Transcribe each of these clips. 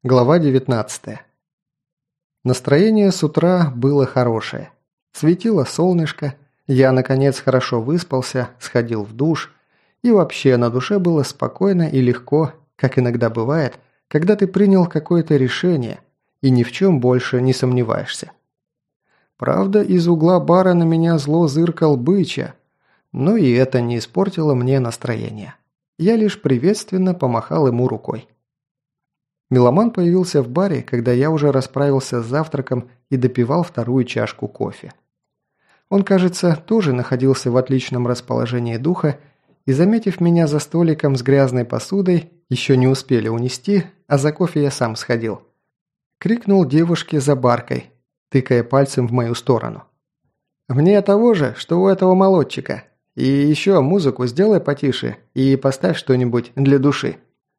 Глава 19. Настроение с утра было хорошее. Светило солнышко, я, наконец, хорошо выспался, сходил в душ, и вообще на душе было спокойно и легко, как иногда бывает, когда ты принял какое-то решение и ни в чем больше не сомневаешься. Правда, из угла бара на меня зло зыркал Быча, но и это не испортило мне настроение. Я лишь приветственно помахал ему рукой. Меломан появился в баре, когда я уже расправился с завтраком и допивал вторую чашку кофе. Он, кажется, тоже находился в отличном расположении духа, и, заметив меня за столиком с грязной посудой, еще не успели унести, а за кофе я сам сходил. Крикнул девушке за баркой, тыкая пальцем в мою сторону. «Мне того же, что у этого молодчика. И еще музыку сделай потише и поставь что-нибудь для души».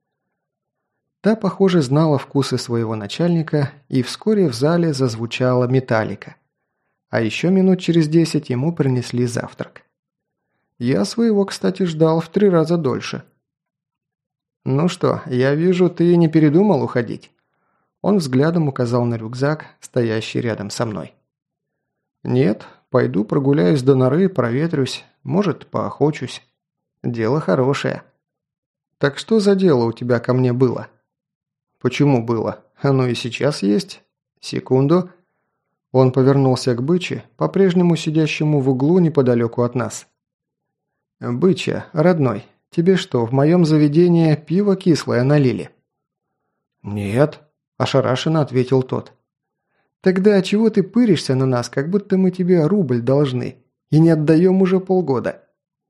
Та, похоже, знала вкусы своего начальника, и вскоре в зале зазвучала металлика. А еще минут через 10 ему принесли завтрак. Я своего, кстати, ждал в 3 раза дольше. «Ну что, я вижу, ты не передумал уходить?» Он взглядом указал на рюкзак, стоящий рядом со мной. «Нет, пойду прогуляюсь до норы, проветрюсь, может, поохочусь. Дело хорошее». «Так что за дело у тебя ко мне было?» «Почему было? Оно и сейчас есть. Секунду». Он повернулся к Быче, по-прежнему сидящему в углу неподалеку от нас. «Быча, родной, тебе что, в моем заведении пиво кислое налили?» «Нет», – ошарашенно ответил тот. «Тогда чего ты пыришься на нас, как будто мы тебе рубль должны, и не отдаем уже полгода?»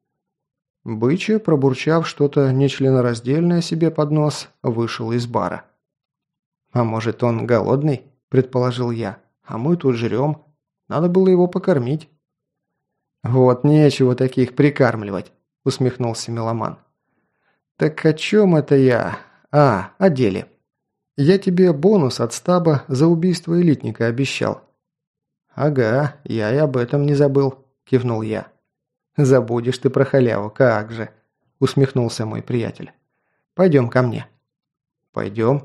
Быча, пробурчав что-то нечленораздельное себе под нос, вышел из бара. «А может, он голодный?» – предположил я. «А мы тут жрем. Надо было его покормить». «Вот нечего таких прикармливать», – усмехнулся Меломан. «Так о чем это я? О деле. Я тебе бонус от стаба за убийство элитника обещал». «Ага, я и об этом не забыл», – кивнул я. «Забудешь ты про халяву, как же», – усмехнулся мой приятель. «Пойдем ко мне». «Пойдем».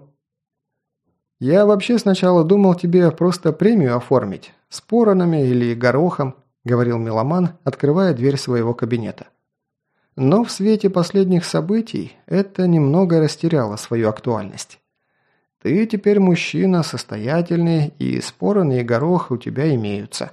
«Я вообще сначала думал тебе просто премию оформить, с поронами или горохом», – говорил Меломан, открывая дверь своего кабинета. «Но в свете последних событий это немного растеряло свою актуальность. Ты теперь мужчина состоятельный, и спороны и горох у тебя имеются».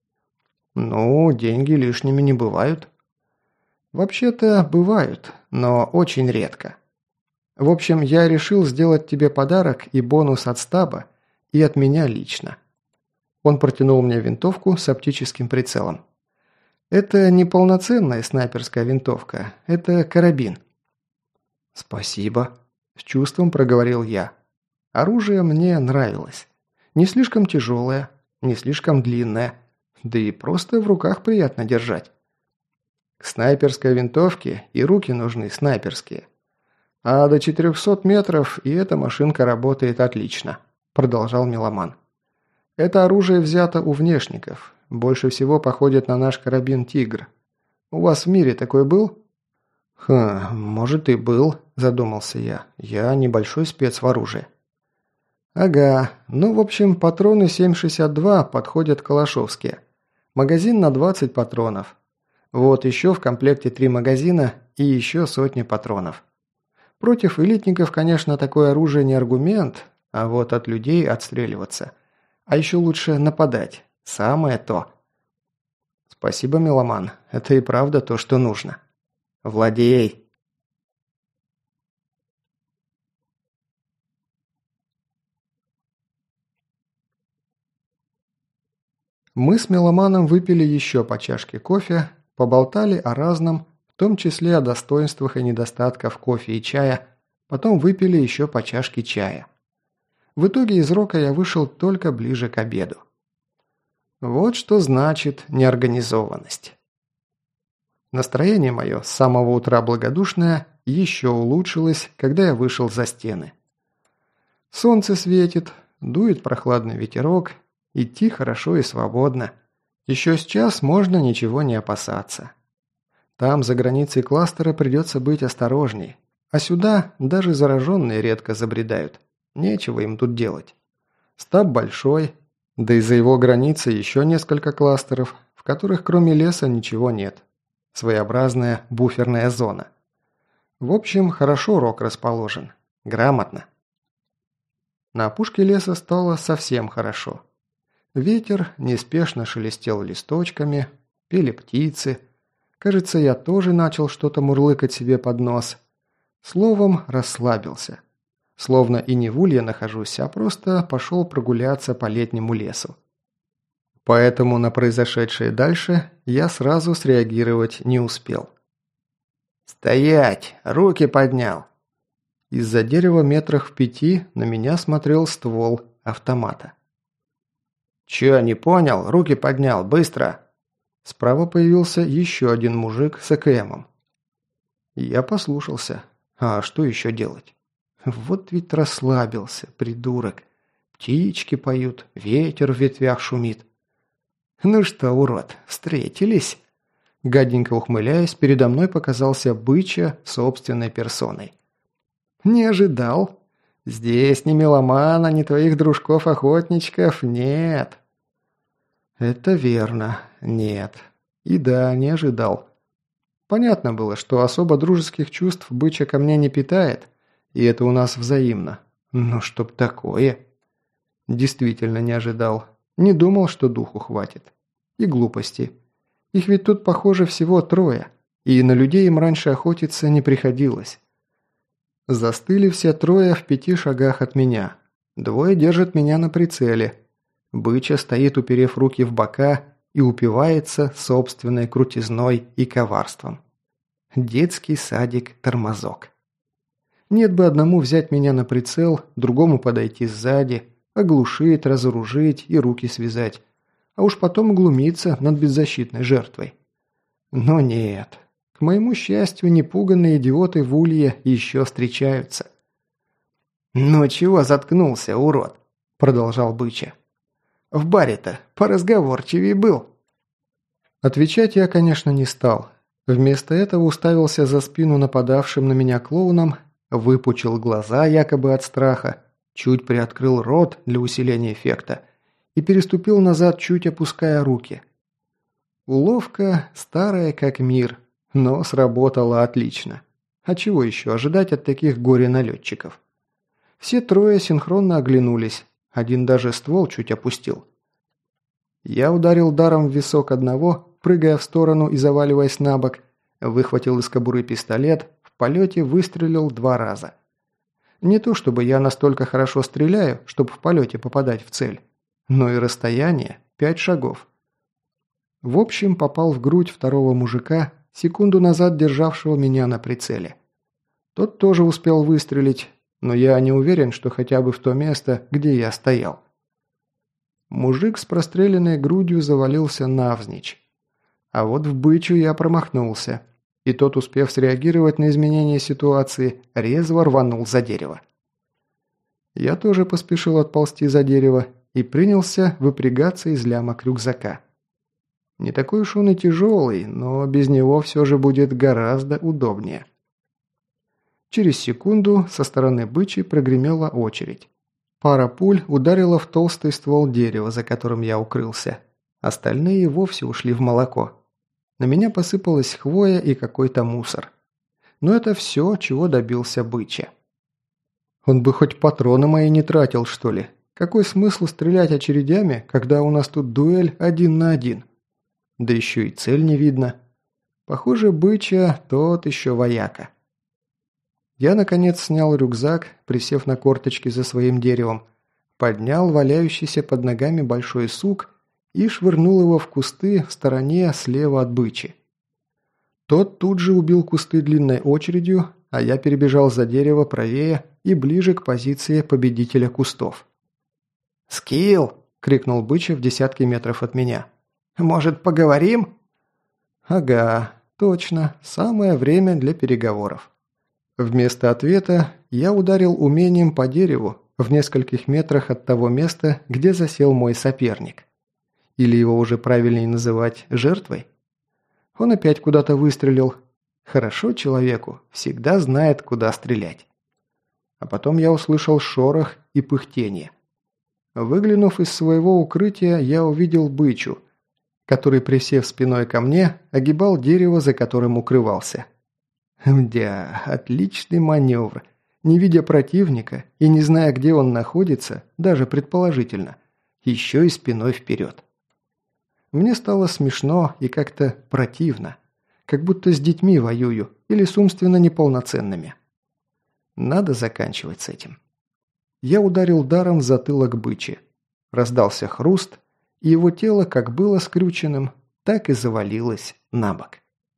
«Ну, деньги лишними не бывают». «Вообще-то бывают, но очень редко. В общем, я решил сделать тебе подарок и бонус от стаба, и от меня лично». Он протянул мне винтовку с оптическим прицелом. «Это не полноценная снайперская винтовка, это карабин». «Спасибо», – с чувством проговорил я. Оружие мне нравилось. Не слишком тяжелое, не слишком длинное, да и просто в руках приятно держать. К снайперской винтовке и руки нужны снайперские. А до 400 метров и эта машинка работает отлично», – продолжал Меломан. «Это оружие взято у внешников. Больше всего походит на наш карабин «Тигр». У вас в мире такой был?» Может и был», – задумался я. «Я небольшой спец в оружии». «Ага. Ну, в общем, патроны 7,62 подходят калашовские. Магазин на 20 патронов. Вот еще в комплекте 3 магазина и еще сотни патронов. Против элитников, конечно, такое оружие не аргумент, а вот от людей отстреливаться. А еще лучше нападать. Самое то». «Спасибо, Меломан. Это и правда то, что нужно. Владей!» Мы с Меломаном выпили еще по чашке кофе, поболтали о разном, в том числе о достоинствах и недостатках кофе и чая, потом выпили еще по чашке чая. В итоге из рока я вышел только ближе к обеду. Вот что значит неорганизованность. Настроение мое с самого утра благодушное еще улучшилось, когда я вышел за стены. Солнце светит, дует прохладный ветерок, идти хорошо и свободно. Еще с час можно ничего не опасаться. Там, за границей кластера, придется быть осторожней, а сюда даже зараженные редко забредают. Нечего им тут делать. Стаб большой, да и за его границей еще несколько кластеров, в которых кроме леса ничего нет. Своеобразная буферная зона. В общем, хорошо Рок расположен. Грамотно. На опушке леса стало совсем хорошо. Ветер неспешно шелестел листочками, пели птицы. Кажется, я тоже начал что-то мурлыкать себе под нос. Словом, расслабился. Словно и не в улье нахожусь, а просто пошел прогуляться по летнему лесу. Поэтому на произошедшее дальше я сразу среагировать не успел. «Стоять! Руки поднял!» Из-за дерева метрах в 5 на меня смотрел ствол автомата. «Чё, не понял? Руки поднял! Быстро!» Справа появился еще один мужик с АКМом. Я послушался. А что еще делать? Вот ведь расслабился, придурок. Птички поют, ветер в ветвях шумит. «Ну что, урод, встретились?» Гаденько ухмыляясь, передо мной показался Быча собственной персоной. «Не ожидал? Здесь ни меломана, ни твоих дружков-охотничков нет». «Это верно, нет. И да, не ожидал». Понятно было, что особо дружеских чувств Быча ко мне не питает, и это у нас взаимно. Но чтоб такое... Действительно не ожидал. Не думал, что духу хватит. И глупости. Их ведь тут, похоже, всего 3, и на людей им раньше охотиться не приходилось. Застыли все 3 в 5 шагах от меня. 2 держат меня на прицеле. Быча стоит, уперев руки в бока, и упивается собственной крутизной и коварством. Детский садик-тормозок. Нет бы одному взять меня на прицел, другому подойти сзади, оглушить, разоружить и руки связать, а уж потом глумиться над беззащитной жертвой. Но нет. К моему счастью, непуганные идиоты в улье еще встречаются. «Ну чего заткнулся, урод?» – продолжал Быча. «В баре-то поразговорчивее был». Отвечать я, конечно, не стал. Вместо этого уставился за спину нападавшим на меня клоунам, выпучил глаза якобы от страха, чуть приоткрыл рот для усиления эффекта и переступил назад, чуть опуская руки. Уловка старая как мир, но сработала отлично. А чего еще ожидать от таких горе-налетчиков? Все 3 синхронно оглянулись, один даже ствол чуть опустил. Я ударил даром в висок одного, прыгая в сторону и заваливаясь на бок, выхватил из кобуры пистолет, в полете выстрелил 2 раза. Не то чтобы я настолько хорошо стреляю, чтобы в полете попадать в цель, но и расстояние 5 шагов. В общем, попал в грудь второго мужика, секунду назад державшего меня на прицеле. Тот тоже успел выстрелить, но я не уверен, что хотя бы в то место, где я стоял. Мужик с простреленной грудью завалился навзничь. А вот в Бычу я промахнулся, и тот, успев среагировать на изменение ситуации, резво рванул за дерево. Я тоже поспешил отползти за дерево и принялся выпрягаться из лямок рюкзака. Не такой уж он и тяжелый, но без него все же будет гораздо удобнее. Через секунду со стороны Бычи прогремела очередь. Пара пуль ударила в толстый ствол дерева, за которым я укрылся. Остальные вовсе ушли в молоко. На меня посыпалась хвоя и какой-то мусор. Но это все, чего добился Быча. Он бы хоть патроны мои не тратил, что ли. Какой смысл стрелять очередями, когда у нас тут дуэль 1 на 1? Да еще и цель не видно. Похоже, Быча тот еще вояка. Я, наконец, снял рюкзак, присев на корточки за своим деревом, поднял валяющийся под ногами большой сук и швырнул его в кусты в стороне слева от Бычи. Тот тут же убил кусты длинной очередью, а я перебежал за дерево правее и ближе к позиции победителя кустов. «Скилл!» – крикнул Быча в десятки метров от меня. «Может, поговорим?» «Ага, точно, самое время для переговоров». Вместо ответа я ударил умением по дереву в нескольких метрах от того места, где засел мой соперник. Или его уже правильнее называть жертвой? Он опять куда-то выстрелил. Хорошо человеку, всегда знает, куда стрелять. А потом я услышал шорох и пыхтение. Выглянув из своего укрытия, я увидел бычу, который, присев спиной ко мне, огибал дерево, за которым укрывался. Мдя, отличный маневр. Не видя противника и не зная, где он находится, даже предположительно, еще и спиной вперед. Мне стало смешно и как-то противно, как будто с детьми воюю или с умственно неполноценными. Надо заканчивать с этим. Я ударил даром в затылок бычи. Раздался хруст, и его тело как было скрюченным, так и завалилось на бок.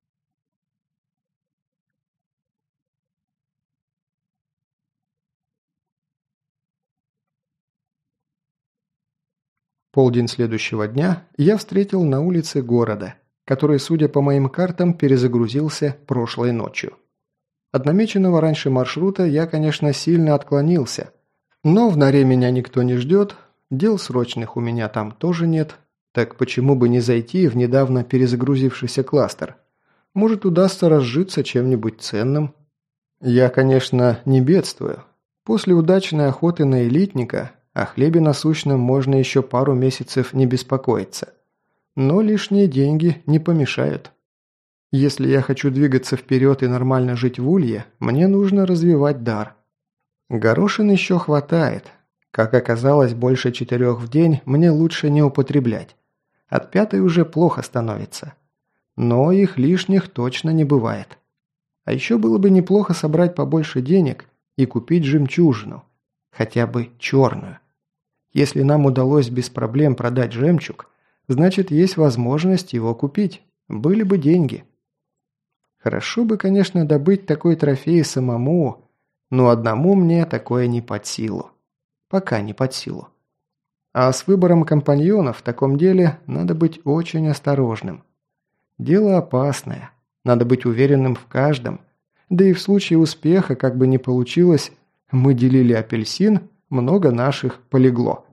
Полдень следующего дня я встретил на улице города, который, судя по моим картам, перезагрузился прошлой ночью. От намеченного раньше маршрута я, конечно, сильно отклонился, но в норе меня никто не ждет, дел срочных у меня там тоже нет, так почему бы не зайти в недавно перезагрузившийся кластер? Может, удастся разжиться чем-нибудь ценным? Я, конечно, не бедствую. После удачной охоты на элитника о хлебе насущном можно еще пару месяцев не беспокоиться. Но лишние деньги не помешают. Если я хочу двигаться вперед и нормально жить в Улье, мне нужно развивать дар. Горошин еще хватает. Как оказалось, больше 4 в день мне лучше не употреблять. От 5 уже плохо становится. Но их лишних точно не бывает. А еще было бы неплохо собрать побольше денег и купить жемчужину. Хотя бы черную. Если нам удалось без проблем продать жемчуг, значит, есть возможность его купить. Были бы деньги. Хорошо бы, конечно, добыть такой трофей самому, но одному мне такое не под силу. Пока не под силу. А с выбором компаньонов в таком деле надо быть очень осторожным. Дело опасное. Надо быть уверенным в каждом. Да и в случае успеха, как бы ни получилось, мы делили апельсин, много наших полегло.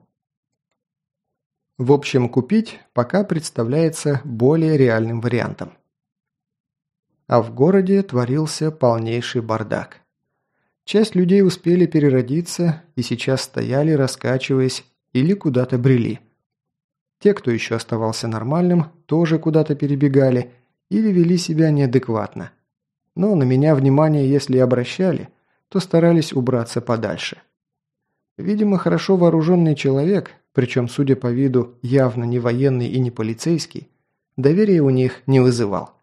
В общем, купить пока представляется более реальным вариантом. А в городе творился полнейший бардак. Часть людей успели переродиться и сейчас стояли, раскачиваясь, или куда-то брели. Те, кто еще оставался нормальным, тоже куда-то перебегали или вели себя неадекватно. Но на меня внимание, если и обращали, то старались убраться подальше. Видимо, хорошо вооруженный человек, причем, судя по виду, явно не военный и не полицейский, доверия у них не вызывал.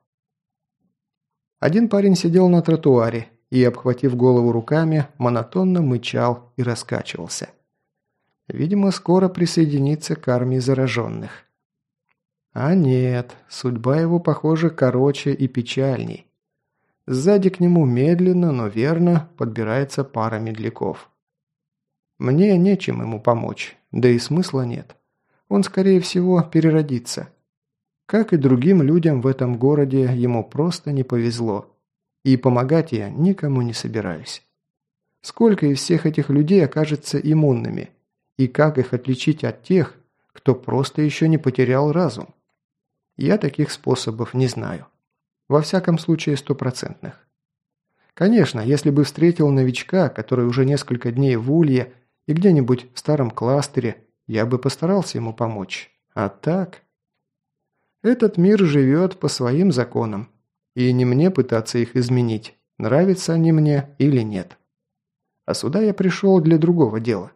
Один парень сидел на тротуаре и, обхватив голову руками, монотонно мычал и раскачивался. Видимо, скоро присоединится к армии зараженных. А нет, судьба его, похоже, короче и печальней. Сзади к нему медленно, но верно подбирается пара медляков. Мне нечем ему помочь, да и смысла нет. Он, скорее всего, переродится. Как и другим людям в этом городе, ему просто не повезло. И помогать я никому не собираюсь. Сколько из всех этих людей окажется иммунными? И как их отличить от тех, кто просто еще не потерял разум? Я таких способов не знаю. Во всяком случае, 100%. Конечно, если бы встретил новичка, который уже несколько дней в Улье и где-нибудь в старом кластере, я бы постарался ему помочь. А так... Этот мир живет по своим законам. И не мне пытаться их изменить, нравятся они мне или нет. А сюда я пришел для другого дела.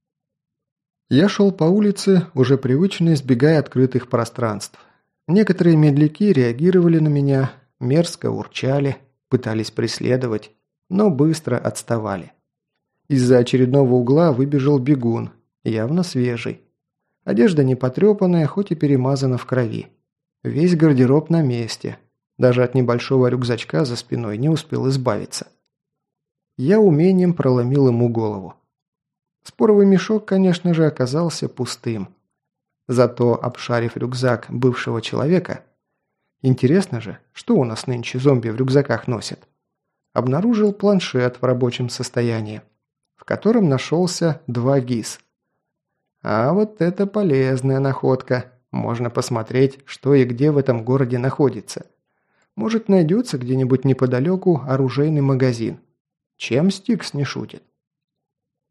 Я шел по улице, уже привычно избегая открытых пространств. Некоторые медляки реагировали на меня, мерзко урчали, пытались преследовать, но быстро отставали. Из-за очередного угла выбежал бегун, явно свежий. Одежда не потрепанная, хоть и перемазана в крови. Весь гардероб на месте. Даже от небольшого рюкзачка за спиной не успел избавиться. Я умением проломил ему голову. Споровый мешок, конечно же, оказался пустым. Зато, обшарив рюкзак бывшего человека, интересно же, что у нас нынче зомби в рюкзаках носят, обнаружил планшет в рабочем состоянии, в котором нашелся 2 ГИС. А вот это полезная находка. Можно посмотреть, что и где в этом городе находится. Может, найдется где-нибудь неподалеку оружейный магазин. Чем Стикс не шутит?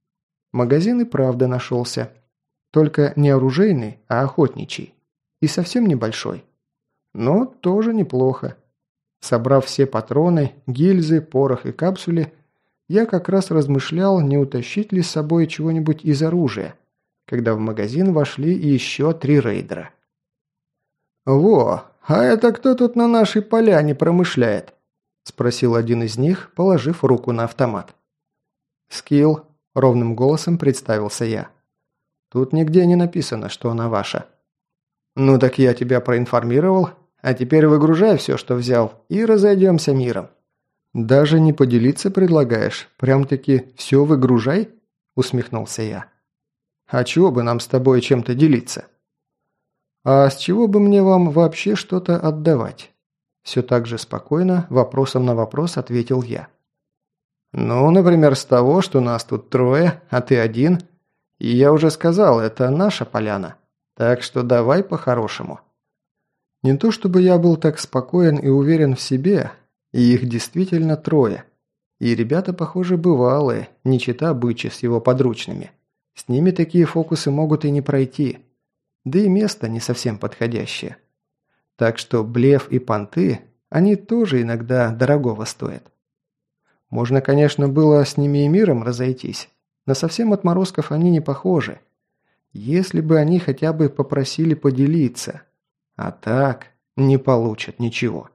Магазин и правда нашелся. Только не оружейный, а охотничий. И совсем небольшой. Но тоже неплохо. Собрав все патроны, гильзы, порох и капсули, я как раз размышлял, не утащить ли с собой чего-нибудь из оружия, когда в магазин вошли еще 3 рейдера. «Во, а это кто тут на нашей поляне промышляет?» – спросил один из них, положив руку на автомат. «Скилл», – ровным голосом представился я. «Тут нигде не написано, что она ваша». «Ну так я тебя проинформировал, а теперь выгружай все, что взял, и разойдемся миром». «Даже не поделиться предлагаешь? Прям-таки все выгружай?» – усмехнулся я. «А чего бы нам с тобой чем-то делиться?» «А с чего бы мне вам вообще что-то отдавать?» Все так же спокойно, вопросом на вопрос ответил я. «Ну, например, с того, что нас тут 3, а ты один. И я уже сказал, это наша поляна. Так что давай по-хорошему». Не то чтобы я был так спокоен и уверен в себе, и их действительно 3. И ребята, похоже, бывалые, не чета Бычи с его подручными. С ними такие фокусы могут и не пройти. Да и место не совсем подходящее. Так что блеф и понты, они тоже иногда дорогого стоят. Можно, конечно, было с ними и миром разойтись, но совсем отморозков они не похожи. Если бы они хотя бы попросили поделиться. А так не получат ничего.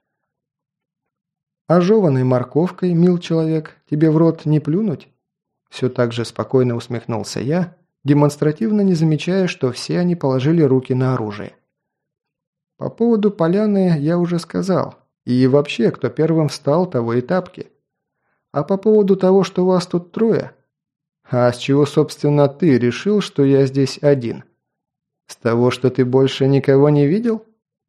«Ожеванной морковкой, мил человек, тебе в рот не плюнуть?» Все так же спокойно усмехнулся я, демонстративно не замечая, что все они положили руки на оружие. По поводу поляны я уже сказал. И вообще, кто первым встал, того и тапки. А по поводу того, что вас тут 3. А с чего, собственно, ты решил, что я здесь один? С того, что ты больше никого не видел?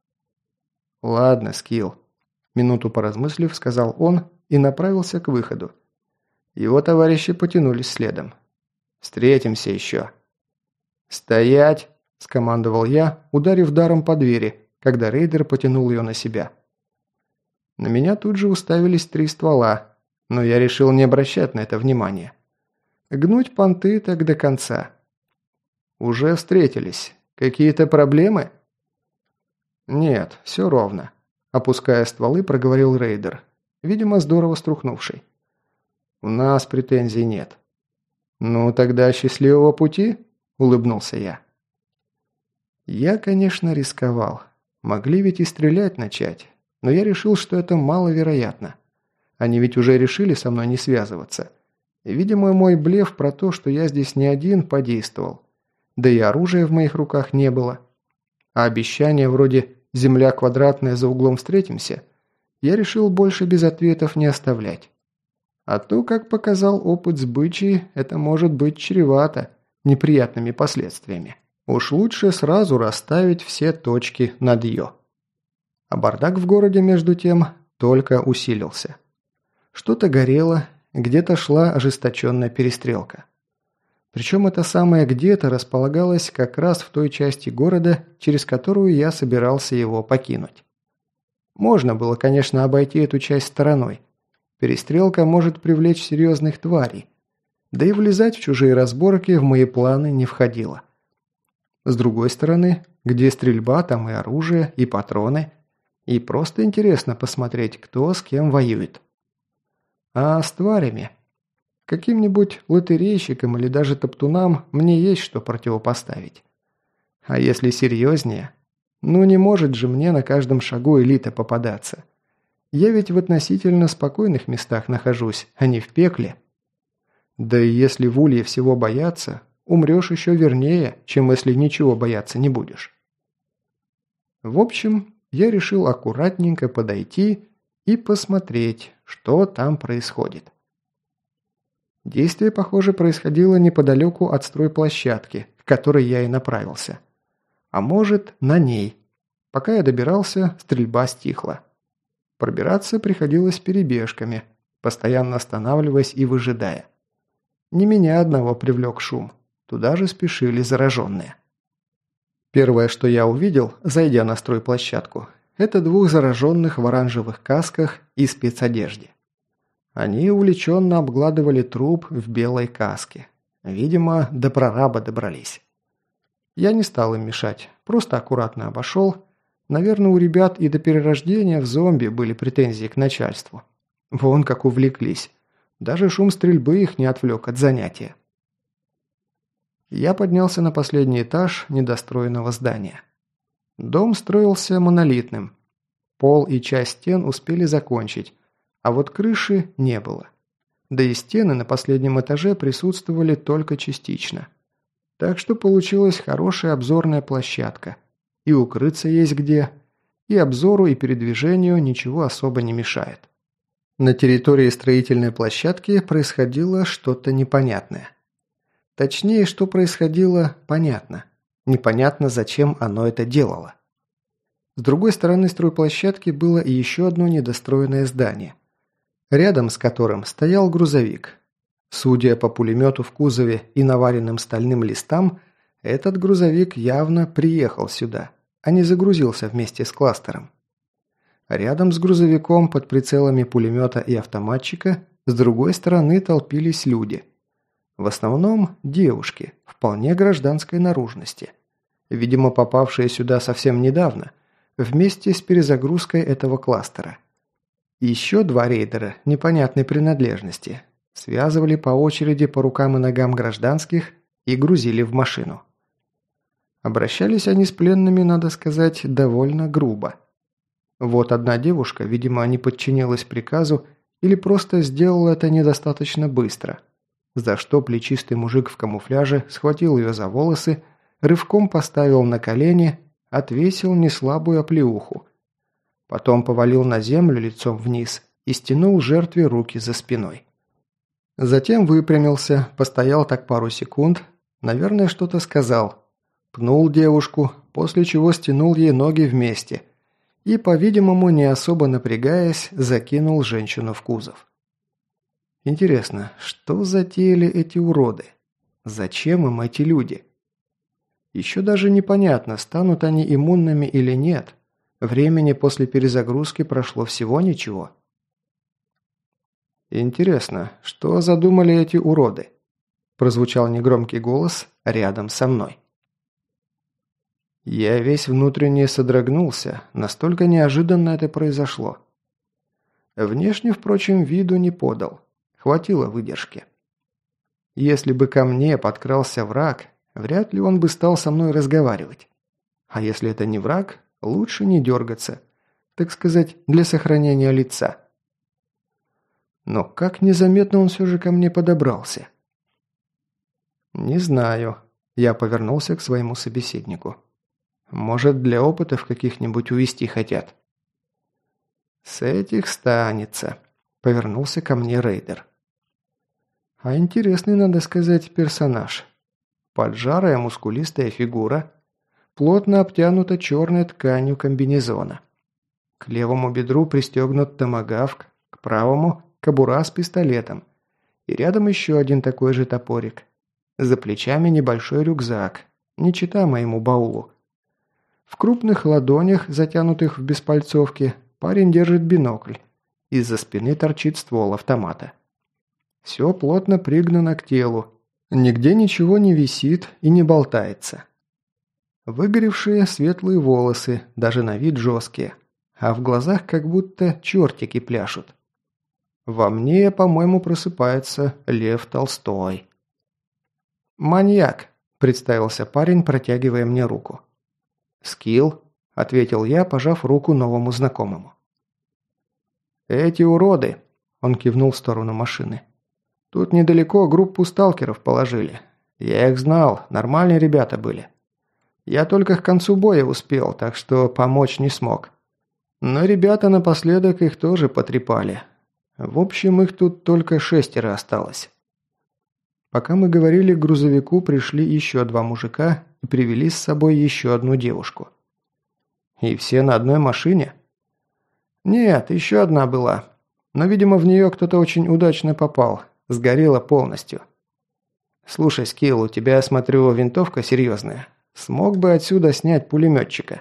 Ладно, Скилл. Минуту поразмыслив, сказал он и направился к выходу. Его товарищи потянулись следом. «Встретимся еще». «Стоять!» – скомандовал я, ударив даром по двери, когда рейдер потянул ее на себя. На меня тут же уставились 3 ствола, но я решил не обращать на это внимания. Гнуть понты так до конца. «Уже встретились. Какие-то проблемы?» «Нет, все ровно», – опуская стволы, проговорил рейдер, видимо, здорово струхнувший. «У нас претензий нет». «Ну, тогда счастливого пути», – улыбнулся я. Я, конечно, рисковал. Могли ведь и стрелять начать, но я решил, что это маловероятно. Они ведь уже решили со мной не связываться. Видимо, мой блеф про то, что я здесь не один, подействовал. Да и оружия в моих руках не было. А обещания вроде «земля квадратная, за углом встретимся» я решил больше без ответов не оставлять. А то, как показал опыт с Бычьей, это может быть чревато неприятными последствиями. Уж лучше сразу расставить все точки над «ё». А бардак в городе, между тем, только усилился. Что-то горело, где-то шла ожесточенная перестрелка. Причем это самое «где-то» располагалось как раз в той части города, через которую я собирался его покинуть. Можно было, конечно, обойти эту часть стороной. Перестрелка может привлечь серьезных тварей. Да и влезать в чужие разборки в мои планы не входило. С другой стороны, где стрельба, там и оружие, и патроны. И просто интересно посмотреть, кто с кем воюет. А с тварями? Каким-нибудь лотерейщикам или даже топтунам мне есть что противопоставить. А если серьезнее? Ну не может же мне на каждом шагу элита попадаться. Я ведь в относительно спокойных местах нахожусь, а не в пекле. Да и если в улье всего бояться, умрешь еще вернее, чем если ничего бояться не будешь. В общем, я решил аккуратненько подойти и посмотреть, что там происходит. Действие, похоже, происходило неподалеку от стройплощадки, к которой я и направился. А может, на ней. Пока я добирался, стрельба стихла. Пробираться приходилось перебежками, постоянно останавливаясь и выжидая. Не меня одного привлек шум. Туда же спешили зараженные. Первое, что я увидел, зайдя на стройплощадку, это 2 зараженных в оранжевых касках и спецодежде. Они увлеченно обгладывали труп в белой каске. Видимо, до прораба добрались. Я не стал им мешать, просто аккуратно обошел. Наверное, у ребят и до перерождения в зомби были претензии к начальству. Вон как увлеклись. Даже шум стрельбы их не отвлек от занятия. Я поднялся на последний этаж недостроенного здания. Дом строился монолитным. Пол и часть стен успели закончить, а вот крыши не было. Да и стены на последнем этаже присутствовали только частично. Так что получилась хорошая обзорная площадка. И укрыться есть где, и обзору, и передвижению ничего особо не мешает. На территории строительной площадки происходило что-то непонятное. Точнее, что происходило, понятно. Непонятно, зачем оно это делало. С другой стороны стройплощадки было и еще одно недостроенное здание, рядом с которым стоял грузовик. Судя по пулемету в кузове и наваренным стальным листам, этот грузовик явно приехал сюда, а не загрузился вместе с кластером. Рядом с грузовиком под прицелами пулемета и автоматчика с другой стороны толпились люди. В основном девушки, вполне гражданской наружности. Видимо, попавшие сюда совсем недавно, вместе с перезагрузкой этого кластера. Еще два рейдера непонятной принадлежности связывали по очереди по рукам и ногам гражданских и грузили в машину. Обращались они с пленными, надо сказать, довольно грубо. Вот одна девушка, видимо, не подчинилась приказу или просто сделала это недостаточно быстро, за что плечистый мужик в камуфляже схватил ее за волосы, рывком поставил на колени, отвесил неслабую оплеуху. Потом повалил на землю лицом вниз и стянул жертве руки за спиной. Затем выпрямился, постоял так пару секунд, наверное, что-то сказал, пнул девушку, после чего стянул ей ноги вместе и, по-видимому, не особо напрягаясь, закинул женщину в кузов. Интересно, что затеяли эти уроды? Зачем им эти люди? Еще даже непонятно, станут они иммунными или нет. Времени после перезагрузки прошло всего ничего. «Интересно, что задумали эти уроды?» Прозвучал негромкий голос рядом со мной. Я весь внутренне содрогнулся, настолько неожиданно это произошло. Внешне, впрочем, виду не подал. Хватило выдержки. Если бы ко мне подкрался враг, вряд ли он бы стал со мной разговаривать. А если это не враг, лучше не дергаться, так сказать, для сохранения лица. Но как незаметно он все же ко мне подобрался? Не знаю. Я повернулся к своему собеседнику. Может, для опытов каких-нибудь увести хотят? С этих станется. Повернулся ко мне рейдер. А интересный, надо сказать, персонаж. Поджарая мускулистая фигура, плотно обтянута черной тканью комбинезона. К левому бедру пристегнут томагавк, к правому – кобура с пистолетом. И рядом еще один такой же топорик. За плечами небольшой рюкзак, не чита моему баулу. В крупных ладонях, затянутых в беспальцовке, парень держит бинокль. Из-за спины торчит ствол автомата. Все плотно пригнано к телу. Нигде ничего не висит и не болтается. Выгоревшие светлые волосы, даже на вид жесткие. А в глазах как будто чертики пляшут. Во мне, по-моему, просыпается Лев Толстой. «Маньяк», – представился парень, протягивая мне руку. «Скилл», – ответил я, пожав руку новому знакомому. «Эти уроды», – он кивнул в сторону машины. «Тут недалеко группу сталкеров положили. Я их знал, нормальные ребята были. Я только к концу боя успел, так что помочь не смог. Но ребята напоследок их тоже потрепали. В общем, их тут только 6 осталось». Пока мы говорили, к грузовику пришли еще 2 мужика и привели с собой еще одну девушку. «И все на одной машине?» «Нет, еще одна была. Но, видимо, в нее кто-то очень удачно попал. Сгорела полностью. Слушай, Скилл, у тебя, смотрю, винтовка серьезная. Смог бы отсюда снять пулеметчика?»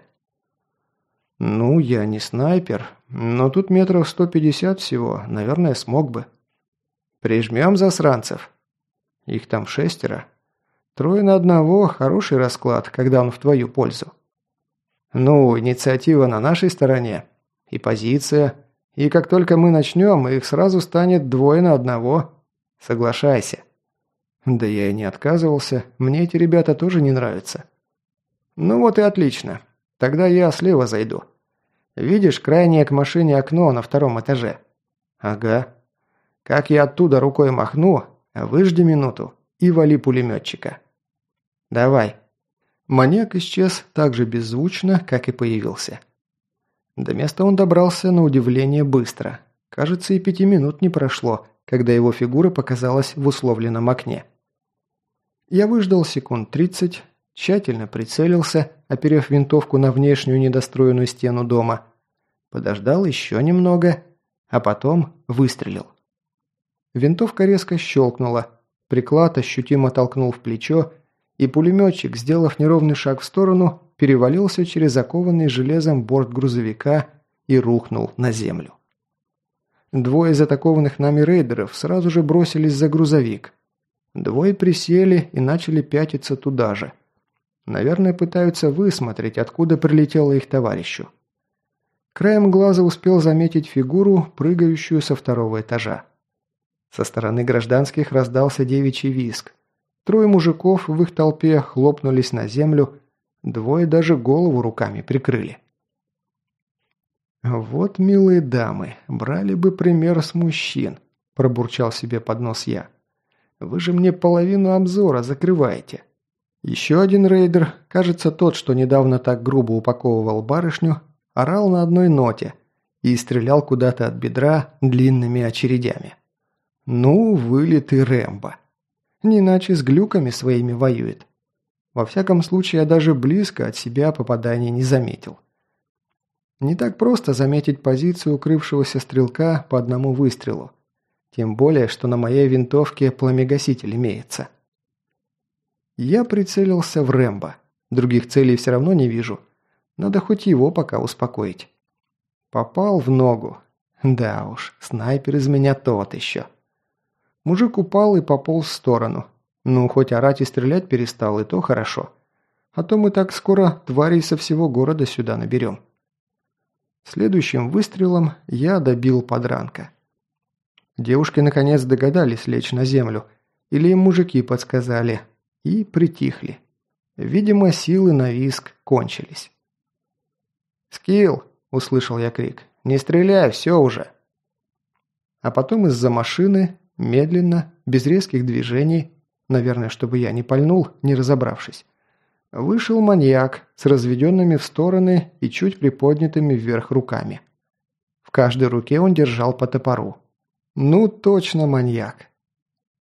«Ну, я не снайпер, но тут метров 150 всего, наверное, смог бы». «Прижмем засранцев?» Их там 6. 3 на 1 – хороший расклад, когда он в твою пользу. Ну, инициатива на нашей стороне. И позиция. И как только мы начнем, их сразу станет 2 на 1. Соглашайся. Да я и не отказывался. Мне эти ребята тоже не нравятся. Ну вот и отлично. Тогда я слева зайду. Видишь крайнее к машине окно на 2 этаже? Ага. Как я оттуда рукой махну, выжди минуту и вали пулеметчика. Давай. Маньяк исчез так же беззвучно, как и появился. До места он добрался на удивление быстро. Кажется, и 5 минут не прошло, когда его фигура показалась в условленном окне. Я выждал секунд 30, тщательно прицелился, оперев винтовку на внешнюю недостроенную стену дома. Подождал еще немного, а потом выстрелил. Винтовка резко щелкнула, приклад ощутимо толкнул в плечо, и пулеметчик, сделав неровный шаг в сторону, перевалился через закованный железом борт грузовика и рухнул на землю. 2 из атакованных нами рейдеров сразу же бросились за грузовик. 2 присели и начали пятиться туда же. Наверное, пытаются высмотреть, откуда прилетело их товарищу. Краем глаза успел заметить фигуру, прыгающую со 2 этажа. Со стороны гражданских раздался девичий визг. 3 мужиков в их толпе хлопнулись на землю, 2 даже голову руками прикрыли. «Вот, милые дамы, брали бы пример с мужчин», – пробурчал себе под нос я. «Вы же мне половину обзора закрываете». Еще один рейдер, кажется тот, что недавно так грубо упаковывал барышню, орал на одной ноте и стрелял куда-то от бедра длинными очередями. Ну, вылитый Рэмбо. Не иначе с глюками своими воюет. Во всяком случае, я даже близко от себя попадания не заметил. Не так просто заметить позицию укрывшегося стрелка по одному выстрелу. Тем более, что на моей винтовке пламегаситель имеется. Я прицелился в Рэмбо. Других целей все равно не вижу. Надо хоть его пока успокоить. Попал в ногу. Да уж, снайпер из меня тот еще. Мужик упал и пополз в сторону. Ну, хоть орать и стрелять перестал, и то хорошо. А то мы так скоро тварей со всего города сюда наберем. Следующим выстрелом я добил подранка. Девушки наконец догадались лечь на землю, или им мужики подсказали, и притихли. Видимо, силы на визг кончились. «Скилл!» – услышал я крик. «Не стреляй, все уже!» А потом из-за машины, медленно, без резких движений, наверное, чтобы я не пальнул, не разобравшись, вышел маньяк с разведенными в стороны и чуть приподнятыми вверх руками. В каждой руке он держал по топору. Ну, точно маньяк.